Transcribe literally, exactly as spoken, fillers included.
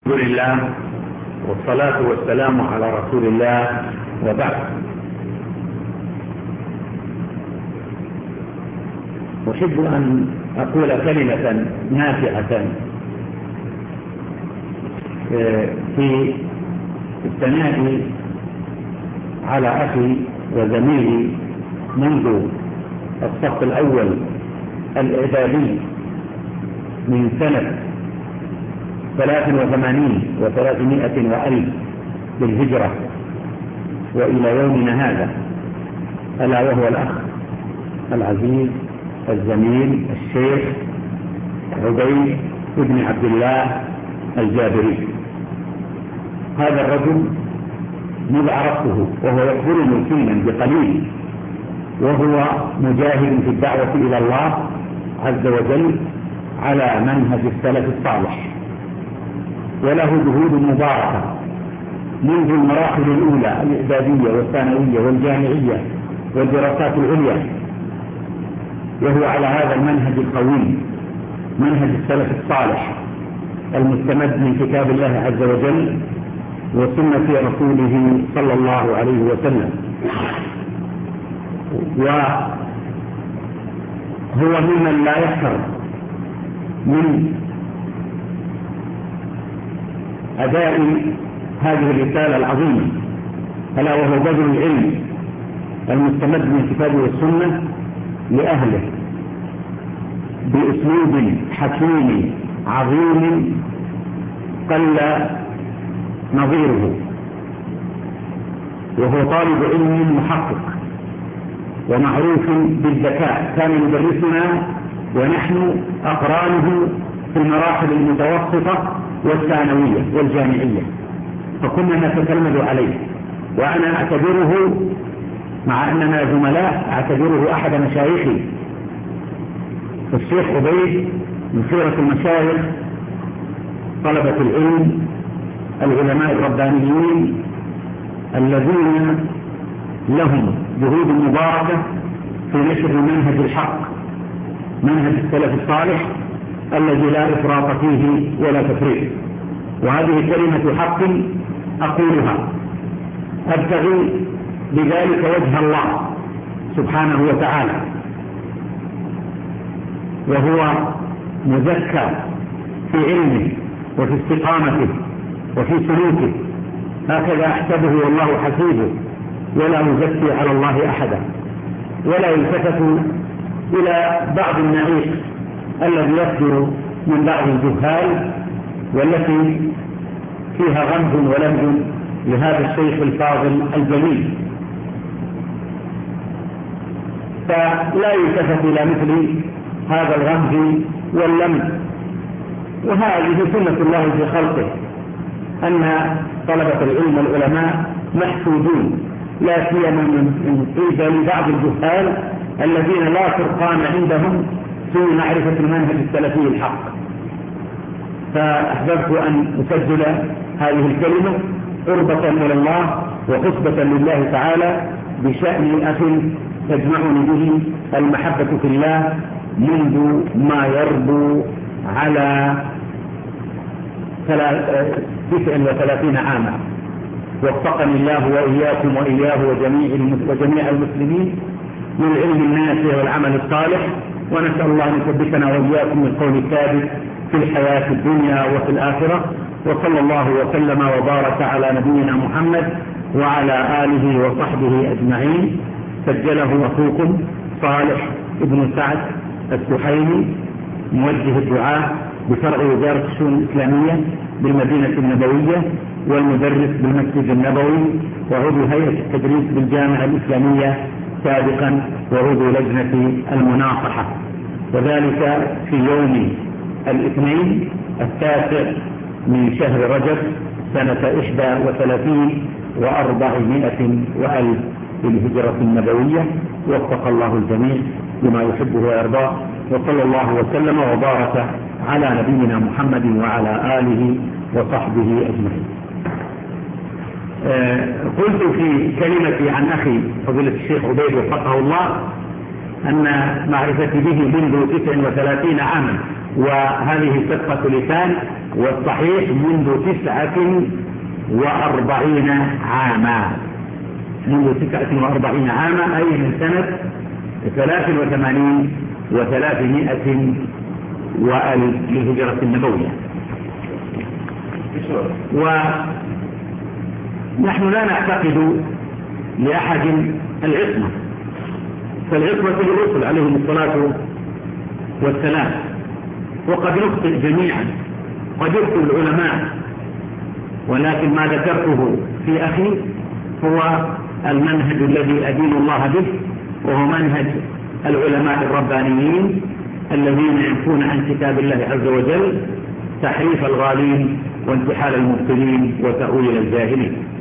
الحمد لله والصلاة والسلام على رسول الله وبعد. أحب أن أقول كلمة نافعة في الثناء على أخي وزميلي منذ الصف الأول الإعدادي من سنة ثلاث وثمانين وثلاثمائة وألف بالهجرة وإلى يومنا هذا، ألا وهو الأخ العزيز الزميل الشيخ عبيد بن عبد الله الجابري. هذا الرجل مذ عرفته وهو يخبرني فينا بقليل، وهو مجاهد في الدعوة إلى الله عز وجل على منهج السلف الصالح، وله جهود مباركة منذ المراحل الأولى الإعدادية والثانوية والجامعية والدراسات العليا، وهو على هذا المنهج القويم، منهج السلف الصالح المستمد من كتاب الله عز وجل وسنة رسوله صلى الله عليه وسلم. وهو ممن لا يحتر من أداء هذه الرسالة العظيمة، ألا وهو بذل العلم المستمد من الكتاب والسنة لأهله بأسلوب حكيم عظيم قل نظيره، وهو طالب علم محقق ومعروف بالذكاء، كان يدرسنا ونحن أقرانه في المراحل المتوسطة والثانوية والجامعية، فكنا نتتلمذ عليه، وأنا أعتبره مع أننا زملاء أعتبره أحد مشايخي. الشيخ عبيد من خيرة المشايخ طلبة العلم العلماء الربانيين الذين لهم جهود مباركة في نشر منهج الحق، منهج السلف الصالح الذي لا إفراط فيه ولا تفريط. وهذه كلمة حق أقولها أبتغي بذلك وجه الله سبحانه وتعالى، وهو مزكى في علمه وفي استقامته وفي سلوكه، هكذا أحسبه والله حسيبه، ولا يزكي على الله أحدا، ولا يلتفت إلى بعض النعيق الذي يصدر من بعض الجهال والتي فيها غمز ولمز لهذا الشيخ الفاضل الجليل، فلا يلتفت إلى مثل هذا الغمز واللمز. وهذه سنة الله في خلقه، أن طلبة العلم والعلماء محسودون، لا سيما من قبل بعض الجهال الذين لا فرقان عندهم في معرفة المنهج السلفي الحق. فأحببت أن أسجل هذه الكلمة قربة إلى الله وقصبة لله تعالى بشأن أخ تجمعني به المحبة في الله منذ ما يربو على تسع وثلاثين عاما. وفقني الله وإياكم وإياه وجميع وجميع المسلمين للعلم النافع والعمل الصالح، ونسأل الله أن يثبتنا وإياكم بالقول الثابت في الحياة الدنيا وفي الآخرة. وصلى الله وسلم وبارك على نبينا محمد وعلى آله وصحبه أجمعين. سجله أخوكم صالح ابن سعد السحيمي، موجه الدعاء بفرع وزارة الشؤون الإسلامية بالمدينة النبوية، والمدرس بالمسجد النبوي، وعضو هيئة التدريس بالجامعة الإسلامية سابقا، وعضو لجنة المناصحة، وذلك في يوم الاثنين التاسع من شهر رجب سنة إحدى وثلاثين وأربعمائة وألف في الهجرة النبوية. وفق الله الجميع لما يحبه ويرضاه، وصلى الله وسلم وبارك على نبينا محمد وعلى آله وصحبه أجمعين. آه قلت في كلمتي عن أخي فضيلة الشيخ عبيد وفقه الله أن معرفتي به منذ تسع وثلاثين عاما، وهذه صدقة لسان والصحيح منذ تسعة وأربعين عاما، منذ تسعة وأربعين عاما، أي من سنة ثلاث وثمانين وثلاثمائة وألف للهجرة النبوية. ونحن لا نعتقد لأحد العصمة، فالعصمة للرسل عليهم الصلاة والسلام، وقد نخطئ جميعا، قد يخطئ العلماء، ولكن ما ذكرته في أخي هو المنهج الذي أدين الله به، وهو منهج العلماء الربانيين الذين يعفون عن كتاب الله عز وجل تحريف الغالين وانتحال المبطلين وتأويل الجاهلين.